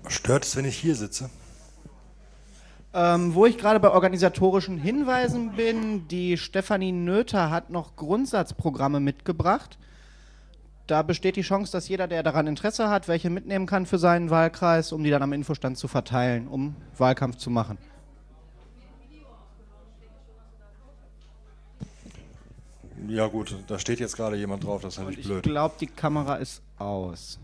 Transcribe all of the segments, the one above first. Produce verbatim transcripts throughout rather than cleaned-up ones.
Stört es, wenn ich hier sitze? Ähm, wo ich gerade bei organisatorischen Hinweisen bin, die Stefanie Noether hat noch Grundsatzprogramme mitgebracht. Da besteht die Chance, dass jeder, der daran Interesse hat, welche mitnehmen kann für seinen Wahlkreis, um die dann am Infostand zu verteilen, um Wahlkampf zu machen. Ja gut, da steht jetzt gerade jemand drauf, das ist Und natürlich ich blöd. Ich glaube, die Kamera ist aus.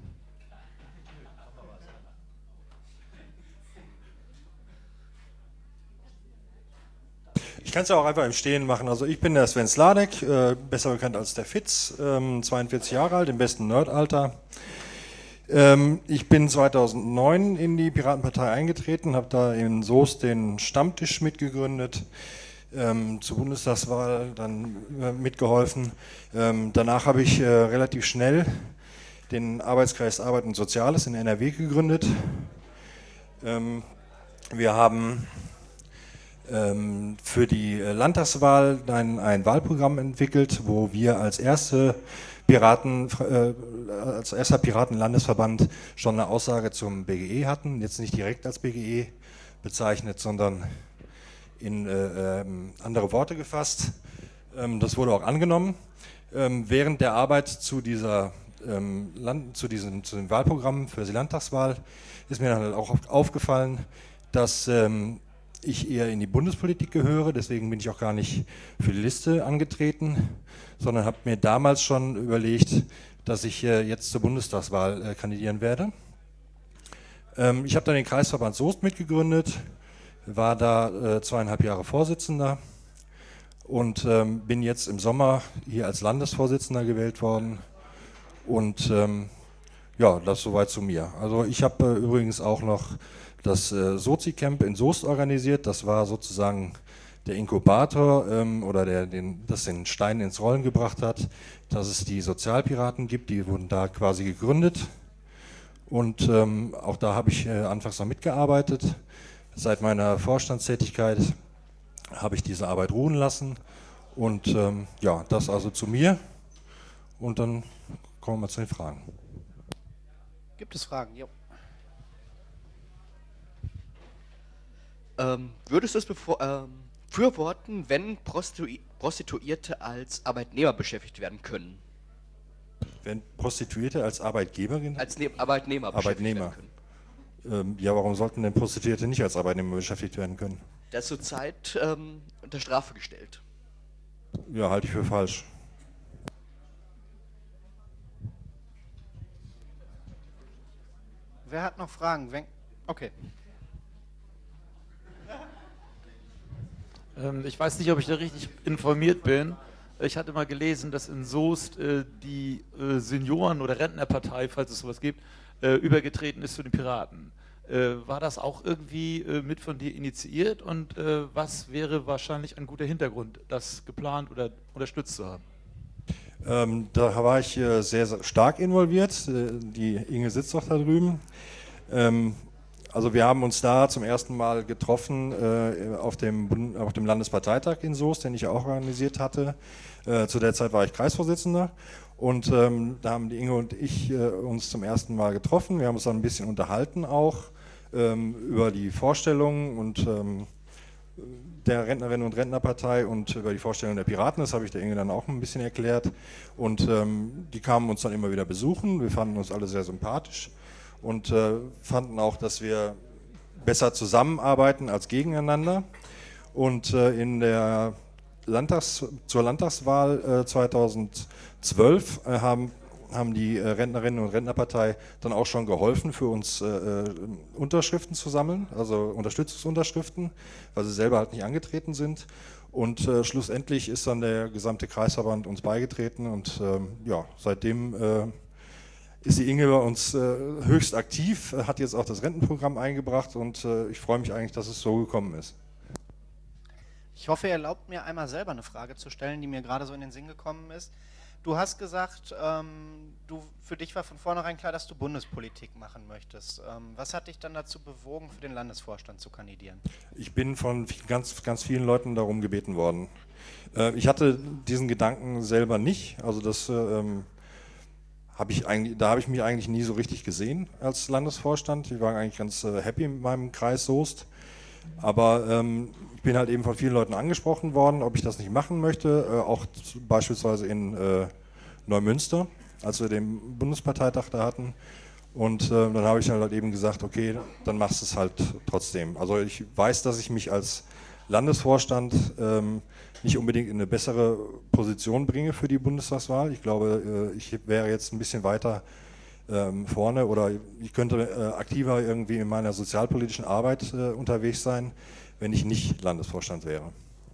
Ich kann es ja auch einfach im Stehen machen. Also ich bin der Sven Sladek, äh, besser bekannt als der Fitz, ähm, zweiundvierzig Jahre alt, im besten Nerdalter. Ähm, ich bin zweitausendneun in die Piratenpartei eingetreten, habe da in Soest den Stammtisch mitgegründet, ähm, zur Bundestagswahl dann äh, mitgeholfen. Ähm, danach habe ich äh, relativ schnell den Arbeitskreis Arbeit und Soziales in N R W gegründet. Ähm, wir haben ähm, für die Landtagswahl ein, ein Wahlprogramm entwickelt, wo wir als erste Piraten, äh, als erster Piratenlandesverband schon eine Aussage zum B G E hatten, jetzt nicht direkt als B G E bezeichnet, sondern in äh, äh, andere Worte gefasst. Ähm, das wurde auch angenommen. Ähm, während der Arbeit zu dieser ähm, Land, zu, diesem, zu dem Wahlprogramm für die Landtagswahl ist mir dann halt auch aufgefallen, dass ähm, ich eher in die Bundespolitik gehöre, deswegen bin ich auch gar nicht für die Liste angetreten, sondern habe mir damals schon überlegt, dass ich äh, jetzt zur Bundestagswahl äh, kandidieren werde. Ähm, ich habe dann den Kreisverband Soest mitgegründet, war da äh, zweieinhalb Jahre Vorsitzender und ähm, bin jetzt im Sommer hier als Landesvorsitzender gewählt worden. Und ähm, ja, das soweit zu mir. Also ich habe äh, übrigens auch noch das äh, Sozi-Camp in Soest organisiert. Das war sozusagen der Inkubator ähm, oder der, den, das den Stein ins Rollen gebracht hat, dass es die Sozialpiraten gibt. Die wurden da quasi gegründet. Und ähm, auch da habe ich äh, anfangs noch mitgearbeitet. Seit meiner Vorstandstätigkeit habe ich diese Arbeit ruhen lassen. Und ähm, ja, das also zu mir. Und dann kommen wir zu den Fragen. Gibt es Fragen? Jo. Ähm, würdest du es bevor, ähm, befürworten, wenn Prostitui Prostituierte als Arbeitnehmer beschäftigt werden können? Wenn Prostituierte als Arbeitgeberin? Als ne Arbeitnehmer beschäftigt Arbeitnehmer. werden können. Ähm, ja, warum sollten denn Prostituierte nicht als Arbeitnehmer beschäftigt werden können? Der ist zurzeit ähm, unter Strafe gestellt. Ja, halte ich für falsch. Wer hat noch Fragen? Wenn okay. Ähm, ich weiß nicht, ob ich da richtig informiert bin. Ich hatte mal gelesen, dass in Soest äh, die äh, Senioren- oder Rentnerpartei, falls es sowas gibt, äh, übergetreten ist zu den Piraten. Äh, war das auch irgendwie äh, mit von dir initiiert und äh, was wäre wahrscheinlich ein guter Hintergrund, das geplant oder unterstützt zu haben? Ähm, da war ich äh, sehr, sehr stark involviert. Äh, die Inge sitzt doch da drüben. Ähm, also wir haben uns da zum ersten Mal getroffen äh, auf, dem, auf dem Landesparteitag in Soest, den ich auch organisiert hatte. Äh, zu der Zeit war ich Kreisvorsitzender und ähm, da haben die Inge und ich äh, uns zum ersten Mal getroffen. Wir haben uns dann ein bisschen unterhalten auch ähm, über die Vorstellungen und ähm, der Rentnerinnen- und Rentnerpartei und über die Vorstellung der Piraten. Das habe ich der Inge dann auch ein bisschen erklärt. Und ähm, die kamen uns dann immer wieder besuchen. Wir fanden uns alle sehr sympathisch und äh, fanden auch, dass wir besser zusammenarbeiten als gegeneinander. Und äh, in der Landtags-, zur Landtagswahl äh, zweitausendzwölf äh, haben haben die äh, Rentnerinnen- und Rentnerpartei dann auch schon geholfen, für uns äh, Unterschriften zu sammeln, also Unterstützungsunterschriften, weil sie selber halt nicht angetreten sind. Und äh, schlussendlich ist dann der gesamte Kreisverband uns beigetreten und ähm, ja, seitdem äh, ist die Inge bei uns äh, höchst aktiv, hat jetzt auch das Rentenprogramm eingebracht und äh, ich freue mich eigentlich, dass es so gekommen ist. Ich hoffe, ihr erlaubt mir einmal selber eine Frage zu stellen, die mir gerade so in den Sinn gekommen ist. Du hast gesagt, ähm, du, für dich war von vornherein klar, dass du Bundespolitik machen möchtest. Ähm, was hat dich dann dazu bewogen, für den Landesvorstand zu kandidieren? Ich bin von ganz, ganz vielen Leuten darum gebeten worden. Äh, ich hatte diesen Gedanken selber nicht, also das ähm, habe ich eigentlich, da habe ich mich eigentlich nie so richtig gesehen als Landesvorstand. Ich war eigentlich ganz äh, happy mit meinem Kreis Soest. Aber ähm, ich bin halt eben von vielen Leuten angesprochen worden, ob ich das nicht machen möchte, äh, auch zu, beispielsweise in äh, Neumünster, als wir den Bundesparteitag da hatten. Und äh, dann habe ich halt eben gesagt, okay, dann machst du es halt trotzdem. Also ich weiß, dass ich mich als Landesvorstand ähm, nicht unbedingt in eine bessere Position bringe für die Bundestagswahl. Ich glaube, äh, ich wäre jetzt ein bisschen weiter ähm, vorne oder ich könnte äh, aktiver irgendwie in meiner sozialpolitischen Arbeit äh, unterwegs sein, wenn ich nicht Landesvorstand wäre.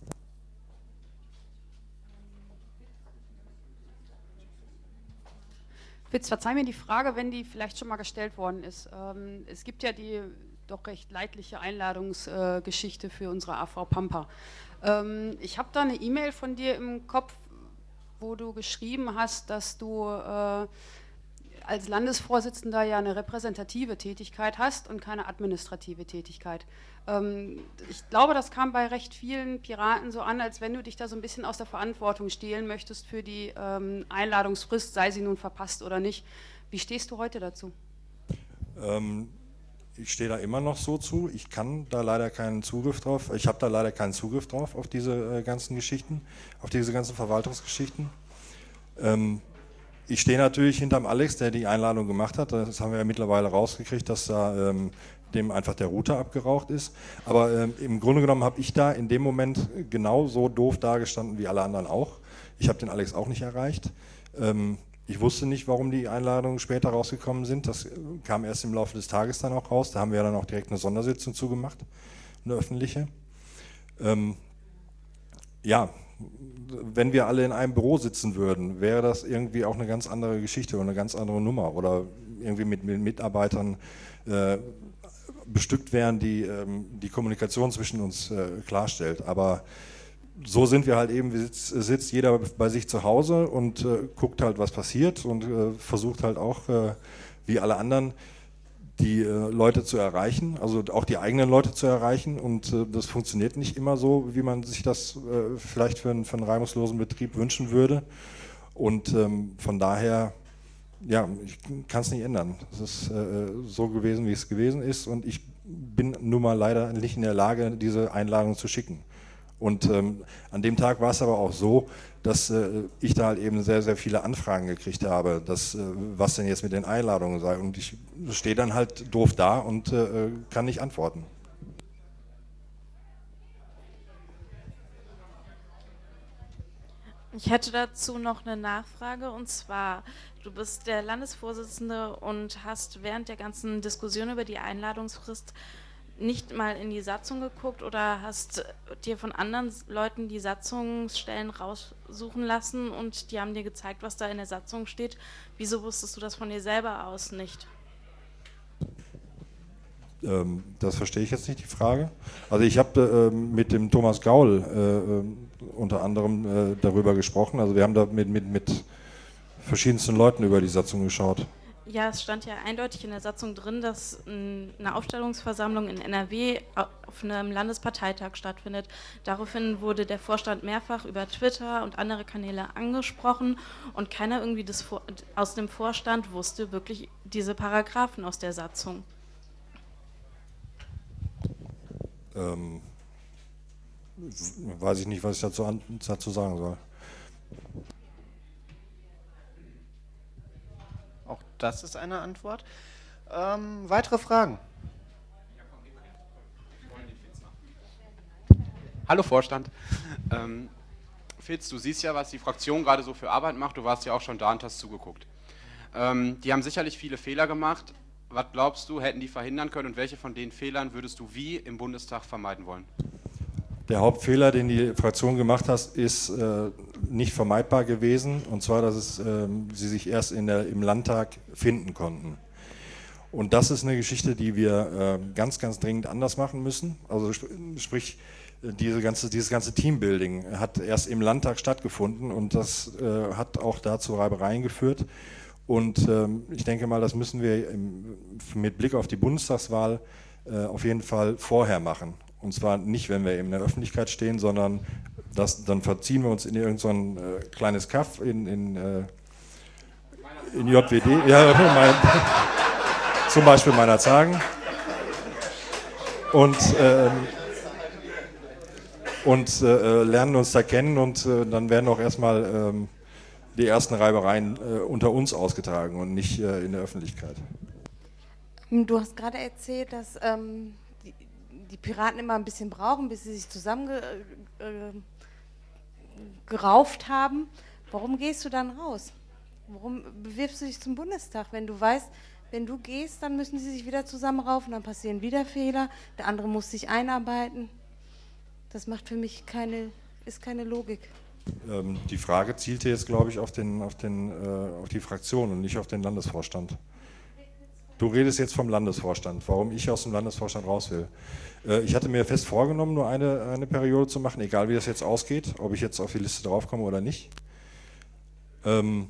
Fitz, verzeih mir die Frage, wenn die vielleicht schon mal gestellt worden ist. Ähm, es gibt ja die doch recht leidliche Einladungsgeschichte äh, für unsere A V Pampa. Ähm, ich habe da eine E-Mail von dir im Kopf, wo du geschrieben hast, dass du äh, als Landesvorsitzender ja eine repräsentative Tätigkeit hast und keine administrative Tätigkeit. Ähm, ich glaube, das kam bei recht vielen Piraten so an, als wenn du dich da so ein bisschen aus der Verantwortung stehlen möchtest für die ähm, Einladungsfrist, sei sie nun verpasst oder nicht. Wie stehst du heute dazu? Ähm, ich stehe da immer noch so zu. Ich kann da leider keinen Zugriff drauf. Ich habe da leider keinen Zugriff drauf auf diese äh, ganzen Geschichten, auf diese ganzen Verwaltungsgeschichten. Ähm, Ich stehe natürlich hinterm Alex, der die Einladung gemacht hat. Das haben wir ja mittlerweile rausgekriegt, dass da ähm, dem einfach der Router abgeraucht ist. Aber ähm, im Grunde genommen habe ich da in dem Moment genauso doof dagestanden wie alle anderen auch. Ich habe den Alex auch nicht erreicht. Ähm, ich wusste nicht, warum die Einladungen später rausgekommen sind. Das kam erst im Laufe des Tages dann auch raus. Da haben wir ja dann auch direkt eine Sondersitzung zugemacht, eine öffentliche. Ähm, ja, wenn wir alle in einem Büro sitzen würden, wäre das irgendwie auch eine ganz andere Geschichte oder eine ganz andere Nummer oder irgendwie mit, mit Mitarbeitern äh, bestückt wären, die ähm, die Kommunikation zwischen uns äh, klarstellt. Aber so sind wir halt eben, sitzt, sitzt jeder bei sich zu Hause und äh, guckt halt, was passiert und äh, versucht halt auch, äh, wie alle anderen, die äh, Leute zu erreichen, also auch die eigenen Leute zu erreichen und äh, das funktioniert nicht immer so, wie man sich das äh, vielleicht für einen, für einen reibungslosen Betrieb wünschen würde und ähm, von daher, ja, ich kann es nicht ändern. Es ist äh, so gewesen, wie es gewesen ist und ich bin nun mal leider nicht in der Lage, diese Einladung zu schicken. Und ähm, an dem Tag war es aber auch so, dass äh, ich da halt eben sehr, sehr viele Anfragen gekriegt habe, dass, äh, was denn jetzt mit den Einladungen sei. Und ich stehe dann halt doof da und äh, kann nicht antworten. Ich hätte dazu noch eine Nachfrage und zwar, du bist der Landesvorsitzende und hast während der ganzen Diskussion über die Einladungsfrist nicht mal in die Satzung geguckt oder hast dir von anderen Leuten die Satzungsstellen raussuchen lassen und die haben dir gezeigt, was da in der Satzung steht. Wieso wusstest du das von dir selber aus nicht? Ähm, das verstehe ich jetzt nicht, die Frage. Also ich habe äh, mit dem Thomas Gaul äh, unter anderem äh, darüber gesprochen. Also wir haben da mit, mit, mit verschiedensten Leuten über die Satzung geschaut. Ja, es stand ja eindeutig in der Satzung drin, dass eine Aufstellungsversammlung in N R W auf einem Landesparteitag stattfindet. Daraufhin wurde der Vorstand mehrfach über Twitter und andere Kanäle angesprochen und keiner irgendwie des, aus dem Vorstand wusste wirklich diese Paragraphen aus der Satzung. Ähm, weiß ich nicht, was ich dazu, an, dazu sagen soll. Auch das ist eine Antwort. Ähm, weitere Fragen? Hallo Vorstand. Ähm, Fitz, du siehst ja, was die Fraktion gerade so für Arbeit macht. Du warst ja auch schon da und hast zugeguckt. Ähm, die haben sicherlich viele Fehler gemacht. Was glaubst du, hätten die verhindern können und welche von den Fehlern würdest du wie im Bundestag vermeiden wollen? Der Hauptfehler, den die Fraktion gemacht hat, ist äh, nicht vermeidbar gewesen, und zwar, dass es, äh, sie sich erst in der, im Landtag finden konnten. Und das ist eine Geschichte, die wir äh, ganz, ganz dringend anders machen müssen. Also sp sprich, diese ganze, dieses ganze Teambuilding hat erst im Landtag stattgefunden und das äh, hat auch da zu Reibereien geführt. Und ähm, ich denke mal, das müssen wir im, mit Blick auf die Bundestagswahl äh, auf jeden Fall vorher machen. Und zwar nicht, wenn wir in der Öffentlichkeit stehen, sondern das, dann verziehen wir uns in irgendein so äh, kleines Kaff in, in, äh, in J W D, ja, mein, zum Beispiel meiner Zagen. Und, ähm, und äh, lernen uns da kennen und äh, dann werden auch erstmal ähm, die ersten Reibereien äh, unter uns ausgetragen und nicht äh, in der Öffentlichkeit. Du hast gerade erzählt, dass ähm, die, die Piraten immer ein bisschen brauchen, bis sie sich zusammengerauft äh, haben. Warum gehst du dann raus? Warum bewirbst du dich zum Bundestag, wenn du weißt, wenn du gehst, dann müssen sie sich wieder zusammenraufen, dann passieren wieder Fehler, der andere muss sich einarbeiten. Das macht für mich keine, ist keine Logik. Ähm, die Frage zielte jetzt, glaube ich, auf, den, auf, den, äh, auf die Fraktion und nicht auf den Landesvorstand. Du redest jetzt vom Landesvorstand, warum ich aus dem Landesvorstand raus will. Äh, ich hatte mir fest vorgenommen, nur eine, eine Periode zu machen, egal wie das jetzt ausgeht, ob ich jetzt auf die Liste draufkomme oder nicht. Ähm,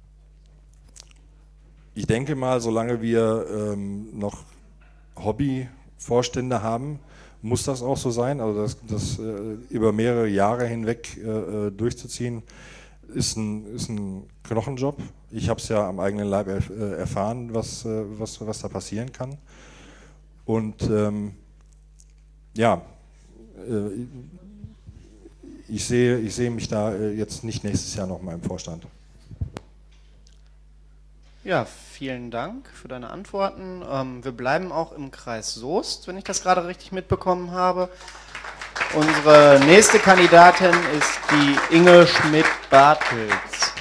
ich denke mal, solange wir ähm, noch Hobbyvorstände haben, muss das auch so sein. Also das, das äh, über mehrere Jahre hinweg äh, durchzuziehen, ist ein, ist ein Knochenjob. Ich habe es ja am eigenen Leib erf äh, erfahren, was, äh, was, was da passieren kann. Und ähm, ja, äh, ich sehe, ich sehe mich da äh, jetzt nicht nächstes Jahr noch mal im Vorstand. Ja, vielen Dank für deine Antworten. Ähm, wir bleiben auch im Kreis Soest, wenn ich das gerade richtig mitbekommen habe. Unsere nächste Kandidatin ist die Inge Schmidt-Bartels.